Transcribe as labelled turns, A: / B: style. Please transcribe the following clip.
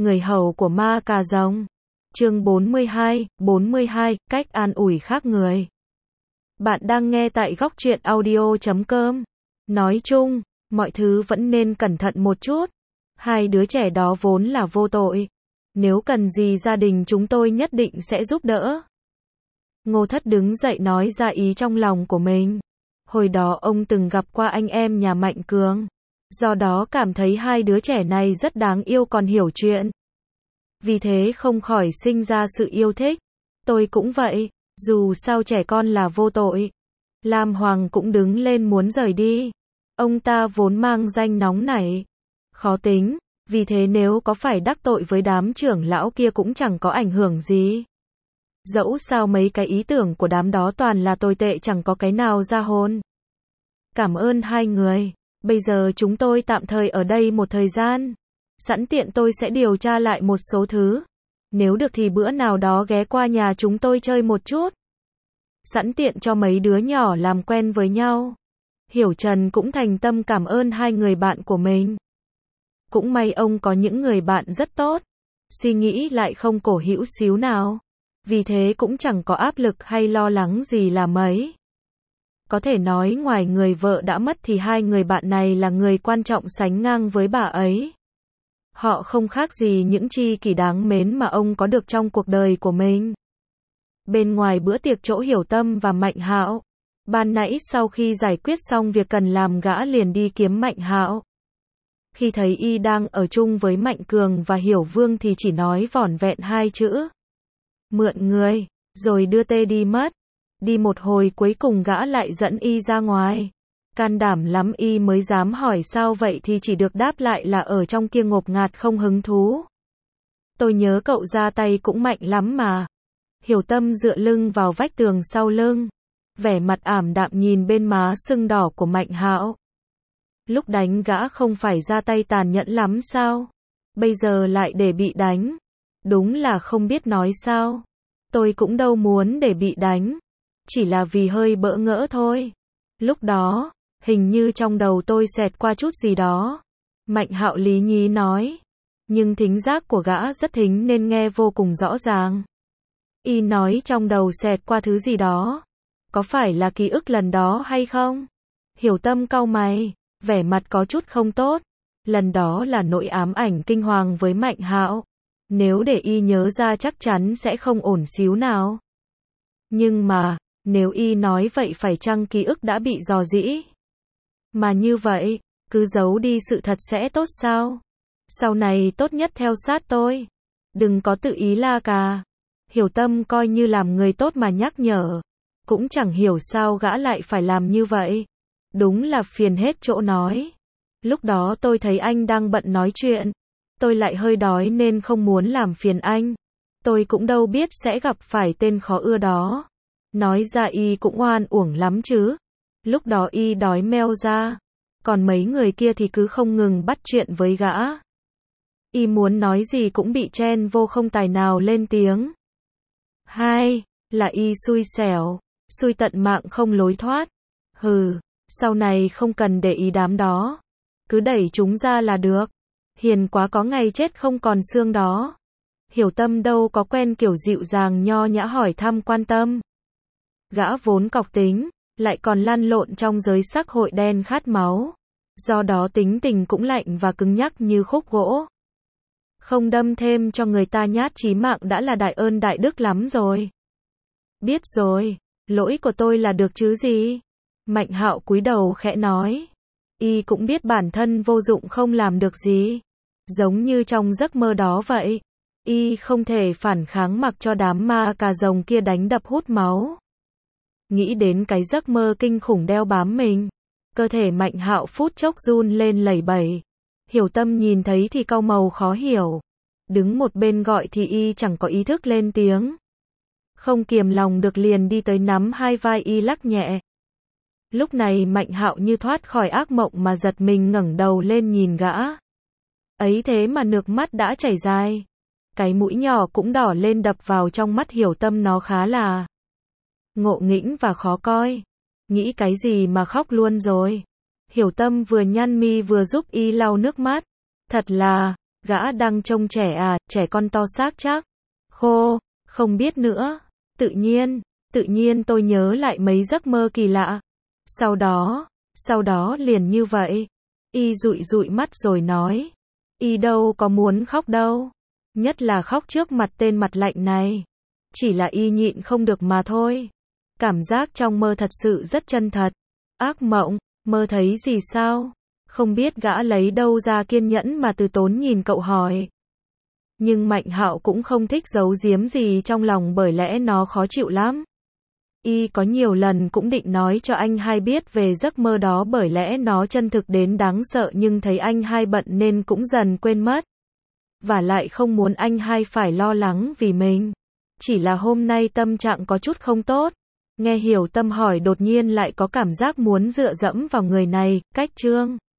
A: Người hầu của ma cà rồng. Chương 42, cách an ủi khác người. Bạn đang nghe tại góc truyện audio.com. Nói chung, mọi thứ vẫn nên cẩn thận một chút. Hai đứa trẻ đó vốn là vô tội. Nếu cần gì gia đình chúng tôi nhất định sẽ giúp đỡ. Ngô Thất đứng dậy nói ra ý trong lòng của mình. Hồi đó ông từng gặp qua anh em nhà Mạnh Cường. Do đó cảm thấy hai đứa trẻ này rất đáng yêu còn hiểu chuyện. Vì thế không khỏi sinh ra sự yêu thích. Tôi cũng vậy, dù sao trẻ con là vô tội. Lam Hoàng cũng đứng lên muốn rời đi. Ông ta vốn mang danh nóng nảy, khó tính, vì thế nếu có phải đắc tội với đám trưởng lão kia cũng chẳng có ảnh hưởng gì. Dẫu sao mấy cái ý tưởng của đám đó toàn là tồi tệ chẳng có cái nào ra hồn. Cảm ơn hai người, bây giờ chúng tôi tạm thời ở đây một thời gian. Sẵn tiện tôi sẽ điều tra lại một số thứ. Nếu được thì bữa nào đó ghé qua nhà chúng tôi chơi một chút. Sẵn tiện cho mấy đứa nhỏ làm quen với nhau. Hiểu Trần cũng thành tâm cảm ơn hai người bạn của mình. Cũng may ông có những người bạn rất tốt. Suy nghĩ lại không cổ hữu xíu nào. Vì thế cũng chẳng có áp lực hay lo lắng gì là mấy. Có thể nói ngoài người vợ đã mất thì hai người bạn này là người quan trọng sánh ngang với bà ấy. Họ không khác gì những tri kỷ đáng mến mà ông có được trong cuộc đời của mình. Bên ngoài bữa tiệc chỗ Hiểu Tâm và Mạnh Hạo, ban nãy sau khi giải quyết xong việc cần làm gã liền đi kiếm Mạnh Hạo. Khi thấy y đang ở chung với Mạnh Cường và Hiểu Vương thì chỉ nói vỏn vẹn hai chữ. Mượn người, rồi đưa tê đi mất. Đi một hồi cuối cùng gã lại dẫn y ra ngoài. Can đảm lắm y mới dám hỏi sao vậy thì chỉ được đáp lại là ở trong kia ngộp ngạt không hứng thú. Tôi nhớ cậu ra tay cũng mạnh lắm mà. Hiểu Tâm dựa lưng vào vách tường sau lưng. Vẻ mặt ảm đạm nhìn bên má sưng đỏ của Mạnh Hạo. Lúc đánh gã không phải ra tay tàn nhẫn lắm sao? Bây giờ lại để bị đánh. Đúng là không biết nói sao. Tôi cũng đâu muốn để bị đánh. Chỉ là vì hơi bỡ ngỡ thôi. Lúc đó, hình như trong đầu tôi xẹt qua chút gì đó. Mạnh Hạo lý nhí nói. Nhưng thính giác của gã rất thính nên nghe vô cùng rõ ràng. Y nói trong đầu xẹt qua thứ gì đó. Có phải là ký ức lần đó hay không? Hiểu Tâm cau mày, vẻ mặt có chút không tốt. Lần đó là nỗi ám ảnh kinh hoàng với Mạnh Hạo. Nếu để y nhớ ra chắc chắn sẽ không ổn xíu nào. Nhưng mà, nếu y nói vậy phải chăng ký ức đã bị rò rỉ? Mà như vậy, cứ giấu đi sự thật sẽ tốt sao? Sau này tốt nhất theo sát tôi. Đừng có tự ý la cà. Hiểu Tâm coi như làm người tốt mà nhắc nhở. Cũng chẳng hiểu sao gã lại phải làm như vậy. Đúng là phiền hết chỗ nói. Lúc đó tôi thấy anh đang bận nói chuyện. Tôi lại hơi đói nên không muốn làm phiền anh. Tôi cũng đâu biết sẽ gặp phải tên khó ưa đó. Nói ra y cũng oan uổng lắm chứ. Lúc đó y đói meo ra. Còn mấy người kia thì cứ không ngừng bắt chuyện với gã. Y muốn nói gì cũng bị chen vô không tài nào lên tiếng. Hai, là y xui xẻo. Xui tận mạng không lối thoát. Hừ, sau này không cần để ý đám đó. Cứ đẩy chúng ra là được. Hiền quá có ngày chết không còn xương đó. Hiểu Tâm đâu có quen kiểu dịu dàng nho nhã hỏi thăm quan tâm. Gã vốn cọc tính, lại còn lăn lộn trong giới xã hội đen khát máu. Do đó tính tình cũng lạnh và cứng nhắc như khúc gỗ. Không đâm thêm cho người ta nhát chí mạng đã là đại ơn đại đức lắm rồi. Biết rồi, lỗi của tôi là được chứ gì. Mạnh Hạo cúi đầu khẽ nói. Y cũng biết bản thân vô dụng không làm được gì. Giống như trong giấc mơ đó vậy. Y không thể phản kháng mặc cho đám ma cà rồng kia đánh đập hút máu. Nghĩ đến cái giấc mơ kinh khủng đeo bám mình. Cơ thể Mạnh Hạo phút chốc run lên lẩy bẩy. Hiểu Tâm nhìn thấy thì cau màu khó hiểu. Đứng một bên gọi thì y chẳng có ý thức lên tiếng. Không kiềm lòng được liền đi tới nắm hai vai y lắc nhẹ. Lúc này Mạnh Hạo như thoát khỏi ác mộng mà giật mình ngẩng đầu lên nhìn gã. Ấy thế mà nước mắt đã chảy dài. Cái mũi nhỏ cũng đỏ lên đập vào trong mắt Hiểu Tâm nó khá là ngộ nghĩnh và khó coi. Nghĩ cái gì mà khóc luôn rồi. Hiểu Tâm vừa nhăn mi vừa giúp y lau nước mắt. Thật là Gã đang trông trẻ à, trẻ con to xác chắc. Khô, không biết nữa. Tự nhiên tôi nhớ lại mấy giấc mơ kỳ lạ. Sau đó liền như vậy. Y dụi dụi mắt rồi nói. Y đâu có muốn khóc đâu. Nhất là khóc trước mặt tên mặt lạnh này. Chỉ là y nhịn không được mà thôi. Cảm giác trong mơ thật sự rất chân thật. Ác mộng, mơ thấy gì sao? Không biết gã lấy đâu ra kiên nhẫn mà từ tốn nhìn cậu hỏi. Nhưng Mạnh Hạo cũng không thích giấu giếm gì trong lòng bởi lẽ nó khó chịu lắm. Y có nhiều lần cũng định nói cho anh hai biết về giấc mơ đó bởi lẽ nó chân thực đến đáng sợ nhưng thấy anh hai bận nên cũng dần quên mất. Và lại không muốn anh hai phải lo lắng vì mình. Chỉ là hôm nay tâm trạng có chút không tốt. Nghe Hiểu Tâm hỏi đột nhiên lại có cảm giác muốn dựa dẫm vào người này, cách Trương